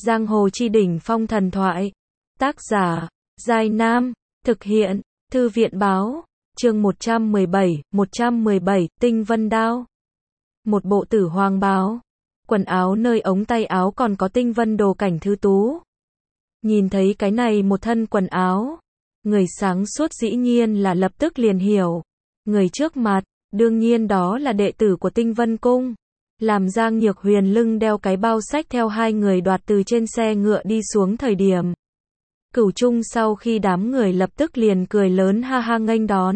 Giang hồ chi đỉnh phong thần thoại. Tác giả, Giai Nam. Thực hiện, Thư viện báo. Chương 117, Tinh Vân Đao. Một bộ tử hoàng bào. Quần áo nơi ống tay áo còn có tinh vân đồ cảnh thứ tú. Nhìn thấy cái này một thân quần áo, người sáng suốt dĩ nhiên là lập tức liền hiểu. Người trước mặt, đương nhiên đó là đệ tử của Tinh Vân Cung. Làm Giang Nhược Huyền lưng đeo cái bao sách theo hai người đoạt từ trên xe ngựa đi xuống thời điểm. Cửu Trung sau khi đám người lập tức liền cười lớn ha ha nghênh đón.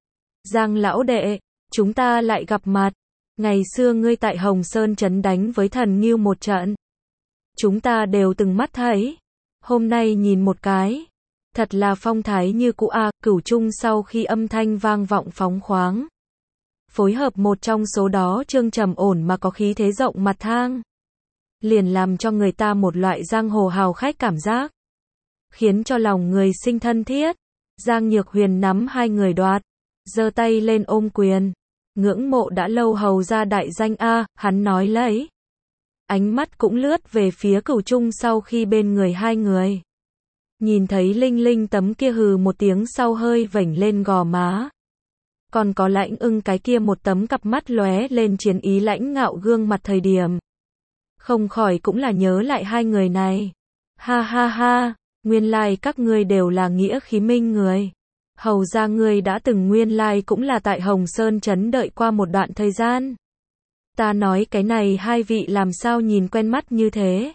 Giang lão đệ, chúng ta lại gặp mặt. Ngày xưa ngươi tại Hồng Sơn trấn đánh với thần Ngưu một trận. Chúng ta đều từng mắt thấy. Hôm nay nhìn một cái. Thật là phong thái như cũ a. Cửu Trung sau khi âm thanh vang vọng phóng khoáng. Phối hợp một trong số đó trương trầm ổn mà có khí thế rộng mặt thang. Liền làm cho người ta một loại giang hồ hào khách cảm giác. Khiến cho lòng người sinh thân thiết. Giang Nhược Huyền nắm hai người đoạt. Giơ tay lên ôm quyền. Ngưỡng mộ đã lâu hầu ra đại danh a, hắn nói lấy. Ánh mắt cũng lướt về phía Cửu Trung sau khi bên người hai người. Nhìn thấy Linh Linh tấm kia hừ một tiếng sau hơi vểnh lên gò má. Còn có Lãnh Ưng cái kia một tấm cặp mắt lóe lên chiến ý lãnh ngạo gương mặt thời điểm. Không khỏi cũng là nhớ lại hai người này. Ha ha ha, nguyên lai các ngươi đều là nghĩa khí minh người. Hầu ra ngươi đã từng nguyên lai cũng là tại Hồng Sơn trấn đợi qua một đoạn thời gian. Ta nói cái này hai vị làm sao nhìn quen mắt như thế.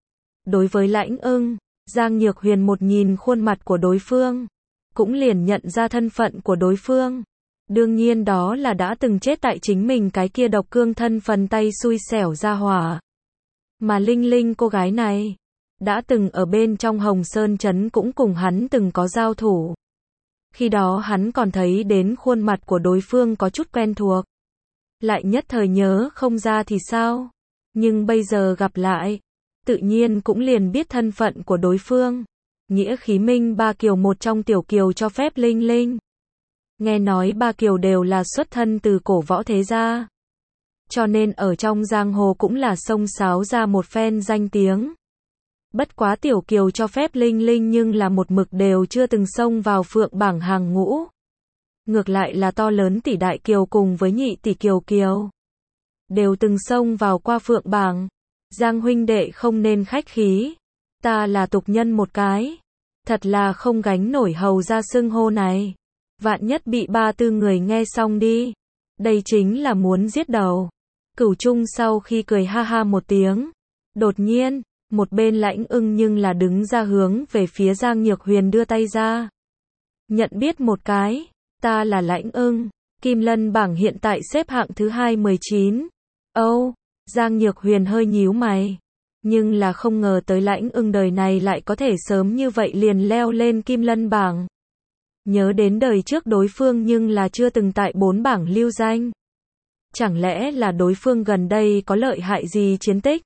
Đối với Lãnh Ưng, Giang Nhược Huyền một nhìn khuôn mặt của đối phương, cũng liền nhận ra thân phận của đối phương. Đương nhiên đó là đã từng chết tại chính mình cái kia độc cương thân phần tay xui xẻo ra hỏa. Mà Linh Linh cô gái này, đã từng ở bên trong Hồng Sơn trấn cũng cùng hắn từng có giao thủ. Khi đó hắn còn thấy đến khuôn mặt của đối phương có chút quen thuộc. Lại nhất thời nhớ không ra thì sao? Nhưng bây giờ gặp lại, tự nhiên cũng liền biết thân phận của đối phương. Nghĩa khí minh ba kiều một trong tiểu kiều cho phép Linh Linh. Nghe nói ba kiều đều là xuất thân từ cổ võ thế gia. Cho nên ở trong giang hồ cũng là xông xáo ra một phen danh tiếng. Bất quá tiểu kiều cho phép Linh Linh nhưng là một mực đều chưa từng xông vào phượng bảng hàng ngũ. Ngược lại là to lớn tỷ đại kiều cùng với nhị tỷ kiều kiều. Đều từng xông vào qua phượng bảng. Giang huynh đệ không nên khách khí. Ta là tục nhân một cái. Thật là không gánh nổi hầu ra xưng hô này. Vạn nhất bị ba tư người nghe xong đi. Đây chính là muốn giết đầu. Cửu Trung sau khi cười ha ha một tiếng. Đột nhiên, một bên Lãnh Ưng nhưng là đứng ra hướng về phía Giang Nhược Huyền đưa tay ra. Nhận biết một cái, ta là Lãnh Ưng, Kim Lân bảng hiện tại xếp hạng thứ 219. Giang Nhược Huyền hơi nhíu mày. Nhưng là không ngờ tới Lãnh Ưng đời này lại có thể sớm như vậy liền leo lên Kim Lân bảng. Nhớ đến đời trước đối phương nhưng là chưa từng tại 4 bảng lưu danh. Chẳng lẽ là đối phương gần đây có lợi hại gì chiến tích?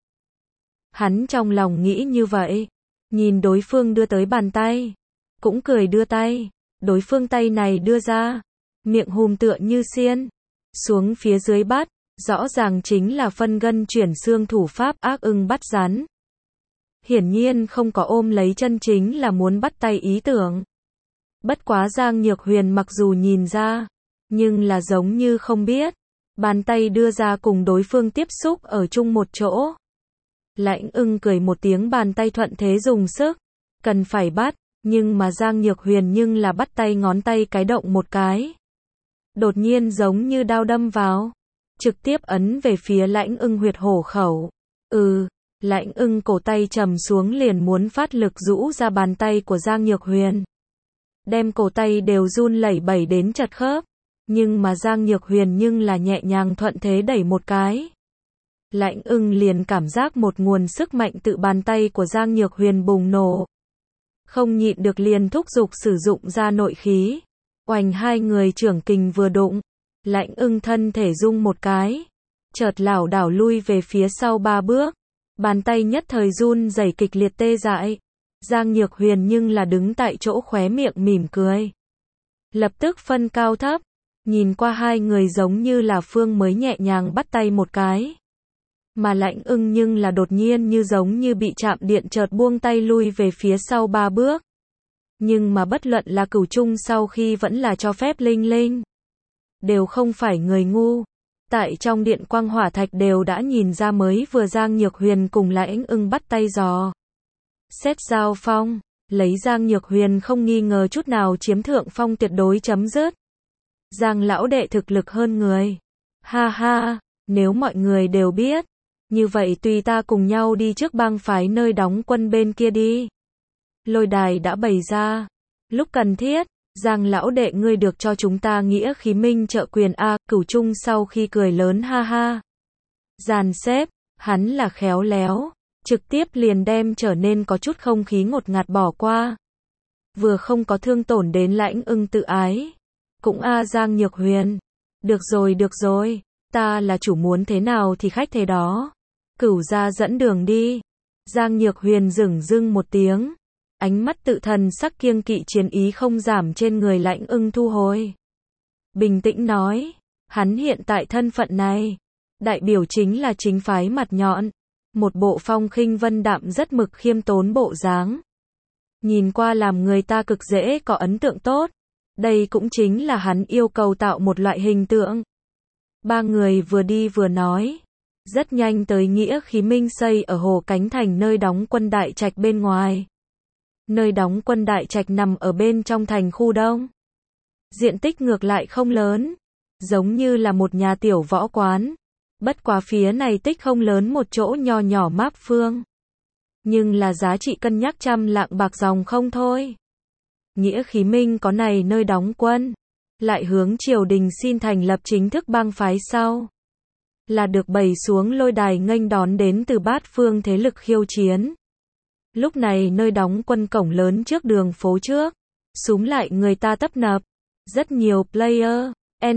Hắn trong lòng nghĩ như vậy. Nhìn đối phương đưa tới bàn tay. Cũng cười đưa tay. Đối phương tay này đưa ra. Miệng hùm tựa như xiên. Xuống phía dưới bắt. Rõ ràng chính là phân gân chuyển xương thủ pháp ác ưng bắt rắn. Hiển nhiên không có ôm lấy chân chính là muốn bắt tay ý tưởng. Bất quá Giang Nhược Huyền mặc dù nhìn ra. Nhưng là giống như không biết. Bàn tay đưa ra cùng đối phương tiếp xúc ở chung một chỗ. Lãnh Ưng cười một tiếng bàn tay thuận thế dùng sức. Cần phải bắt, nhưng mà Giang Nhược Huyền nhưng là bắt tay ngón tay cái động một cái. Đột nhiên giống như đao đâm vào. Trực tiếp ấn về phía Lãnh Ưng huyệt hổ khẩu. Lãnh Ưng cổ tay trầm xuống liền muốn phát lực rũ ra bàn tay của Giang Nhược Huyền. Đem cổ tay đều run lẩy bẩy đến chật khớp. Nhưng mà Giang Nhược Huyền nhưng là nhẹ nhàng thuận thế đẩy một cái. Lãnh Ưng liền cảm giác một nguồn sức mạnh tự bàn tay của Giang Nhược Huyền bùng nổ. Không nhịn được liền thúc giục sử dụng ra nội khí. Oành hai người trưởng kình vừa đụng. Lãnh Ưng thân thể rung một cái. Chợt lảo đảo lui về phía sau 3 bước. Bàn tay nhất thời run rẩy kịch liệt tê dại. Giang Nhược Huyền nhưng là đứng tại chỗ khóe miệng mỉm cười. Lập tức phân cao thấp. Nhìn qua hai người giống như là Phương mới nhẹ nhàng bắt tay một cái. Mà Lãnh Ưng nhưng là đột nhiên như giống như bị chạm điện chợt buông tay lui về phía sau 3 bước. Nhưng mà bất luận là Cửu Trung sau khi vẫn là cho phép Linh Linh. Đều không phải người ngu. Tại trong điện quang hỏa thạch đều đã nhìn ra mới vừa Giang Nhược Huyền cùng Lãnh Ưng bắt tay dò. Xét giao phong, lấy Giang Nhược Huyền không nghi ngờ chút nào chiếm thượng phong tuyệt đối chấm dứt. Giang lão đệ thực lực hơn người. Ha ha, nếu mọi người đều biết, như vậy tùy ta cùng nhau đi trước bang phái nơi đóng quân bên kia đi. Lôi đài đã bày ra. Lúc cần thiết, Giang lão đệ ngươi được cho chúng ta nghĩa khí minh trợ quyền a. Cửu Trung sau khi cười lớn ha ha. Dàn xếp, hắn là khéo léo, trực tiếp liền đem trở nên có chút không khí ngột ngạt bỏ qua. Vừa không có thương tổn đến Lãnh Ưng tự ái. Cũng Giang Nhược Huyền. Được rồi, ta là chủ muốn thế nào thì khách thế đó. Cửu gia dẫn đường đi. Giang Nhược Huyền dửng dưng một tiếng. Ánh mắt tự thần sắc kiêng kỵ chiến ý không giảm trên người Lãnh Ưng thu hồi. Bình tĩnh nói, hắn hiện tại thân phận này, đại biểu chính là chính phái mặt nhọn, một bộ phong khinh vân đạm rất mực khiêm tốn bộ dáng. Nhìn qua làm người ta cực dễ có ấn tượng tốt, đây cũng chính là hắn yêu cầu tạo một loại hình tượng. Ba người vừa đi vừa nói, rất nhanh tới nghĩa khí minh xây ở Hồ Cánh Thành nơi đóng quân đại trạch bên ngoài. Nơi đóng quân đại trạch nằm ở bên trong thành khu đông. Diện tích ngược lại không lớn, giống như là một nhà tiểu võ quán. Bất quá phía này tích không lớn một chỗ nho nhỏ máp phương. Nhưng là giá trị cân nhắc trăm lạng bạc dòng không thôi. Nghĩa khí minh có này nơi đóng quân, lại hướng triều đình xin thành lập chính thức bang phái sau. Là được bày xuống lôi đài nghênh đón đến từ bát phương thế lực khiêu chiến. Lúc này nơi đóng quân cổng lớn trước đường phố trước, súm lại người ta tấp nập. Rất nhiều player,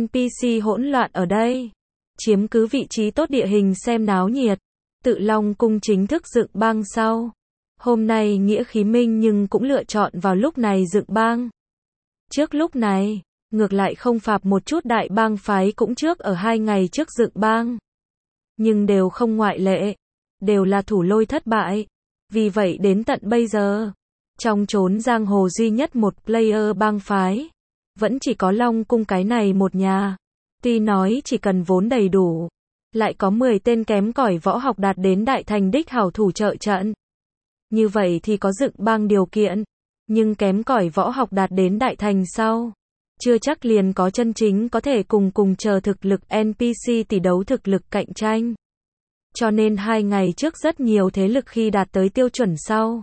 NPC hỗn loạn ở đây. Chiếm cứ vị trí tốt địa hình xem náo nhiệt. Tự Long cung chính thức dựng bang sau. Hôm nay nghĩa khí minh nhưng cũng lựa chọn vào lúc này dựng bang. Trước lúc này, ngược lại không phạp một chút đại bang phái cũng trước ở 2 ngày trước dựng bang. Nhưng đều không ngoại lệ. Đều là thủ lôi thất bại. Vì vậy đến tận bây giờ, trong chốn giang hồ duy nhất một player bang phái, vẫn chỉ có Long cung cái này một nhà. Tuy nói chỉ cần vốn đầy đủ, lại có 10 tên kém cỏi võ học đạt đến đại thành đích hảo thủ trợ trận. Như vậy thì có dựng bang điều kiện, nhưng kém cỏi võ học đạt đến đại thành sau, chưa chắc liền có chân chính có thể cùng chờ thực lực NPC tỷ đấu thực lực cạnh tranh. Cho nên 2 ngày trước rất nhiều thế lực khi đạt tới tiêu chuẩn sau,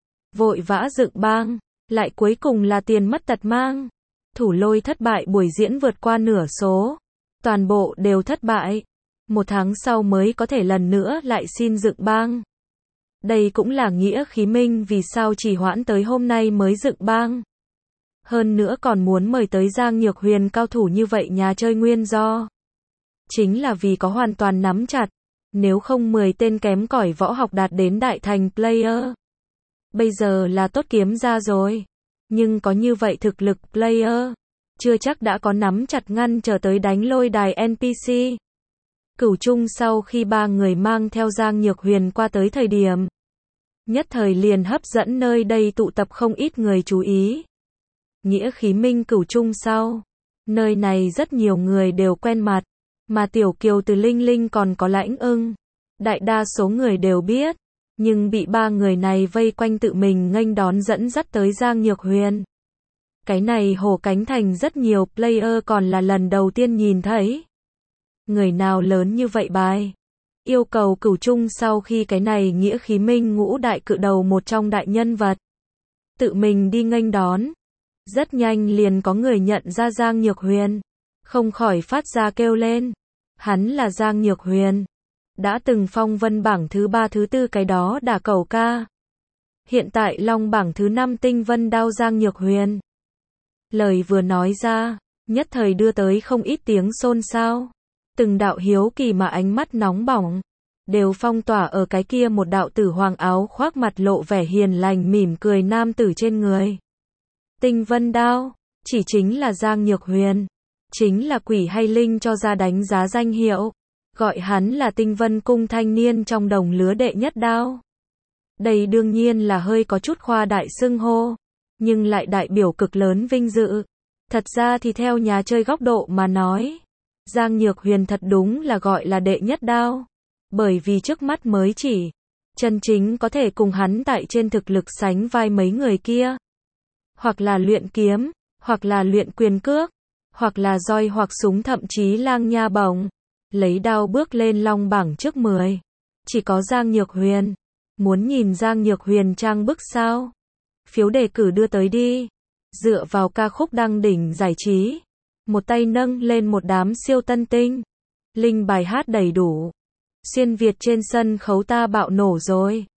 vội vã dựng bang, lại cuối cùng là tiền mất tật mang. Thủ lôi thất bại buổi diễn vượt qua nửa số, toàn bộ đều thất bại. 1 tháng sau mới có thể lần nữa lại xin dựng bang. Đây cũng là nghĩa khí minh vì sao trì hoãn tới hôm nay mới dựng bang. Hơn nữa còn muốn mời tới Giang Nhược Huyền cao thủ như vậy nhà chơi nguyên do. Chính là vì có hoàn toàn nắm chặt. Nếu không 10 tên kém cỏi võ học đạt đến đại thành player. Bây giờ là tốt kiếm ra rồi. Nhưng có như vậy thực lực player, chưa chắc đã có nắm chặt ngăn trở tới đánh lôi đài NPC. Cửu Trung sau khi 3 người mang theo Giang Nhược Huyền qua tới thời điểm, nhất thời liền hấp dẫn nơi đây tụ tập không ít người chú ý. Nghĩa khí minh Cửu Trung sau, nơi này rất nhiều người đều quen mặt, mà Tiểu Kiều từ Linh Linh còn có Lãnh Ưng, đại đa số người đều biết, nhưng bị 3 người này vây quanh tự mình nghênh đón dẫn dắt tới Giang Nhược Huyền. Cái này Hồ Cánh Thành rất nhiều player còn là lần đầu tiên nhìn thấy. Người nào lớn như vậy bài? Yêu cầu Cửu Trung sau khi cái này nghĩa khí minh ngũ đại cự đầu một trong đại nhân vật. Tự mình đi nghênh đón. Rất nhanh liền có người nhận ra Giang Nhược Huyền. Không khỏi phát ra kêu lên. Hắn là Giang Nhược Huyền. Đã từng phong vân bảng thứ 3 thứ 4 cái đó đả cẩu ca. Hiện tại long bảng thứ 5 tinh vân đao Giang Nhược Huyền. Lời vừa nói ra, nhất thời đưa tới không ít tiếng xôn xao. Từng đạo hiếu kỳ mà ánh mắt nóng bỏng, đều phong tỏa ở cái kia một đạo tử hoàng áo khoác mặt lộ vẻ hiền lành mỉm cười nam tử trên người. Tinh vân đao, chỉ chính là Giang Nhược Huyền. Chính là quỷ hay linh cho ra đánh giá danh hiệu. gọi hắn là Tinh Vân Cung thanh niên trong đồng lứa đệ nhất đao. Đây đương nhiên là hơi có chút khoa đại xưng hô, nhưng lại đại biểu cực lớn vinh dự. Thật ra thì theo nhà chơi góc độ mà nói, Giang Nhược Huyền thật đúng là gọi là đệ nhất đao, bởi vì trước mắt mới chỉ chân chính có thể cùng hắn tại trên thực lực sánh vai mấy người kia. Hoặc là luyện kiếm, hoặc là luyện quyền cước, hoặc là roi hoặc súng, thậm chí lang nha bổng. Lấy đao bước lên long bảng trước 10. Chỉ có Giang Nhược Huyền. Muốn nhìn Giang Nhược Huyền trang bức sao? Phiếu đề cử đưa tới đi. Dựa vào ca khúc đăng đỉnh giải trí. Một tay nâng lên một đám siêu tân tinh. Linh bài hát đầy đủ. Xuyên Việt trên sân khấu ta bạo nổ rồi.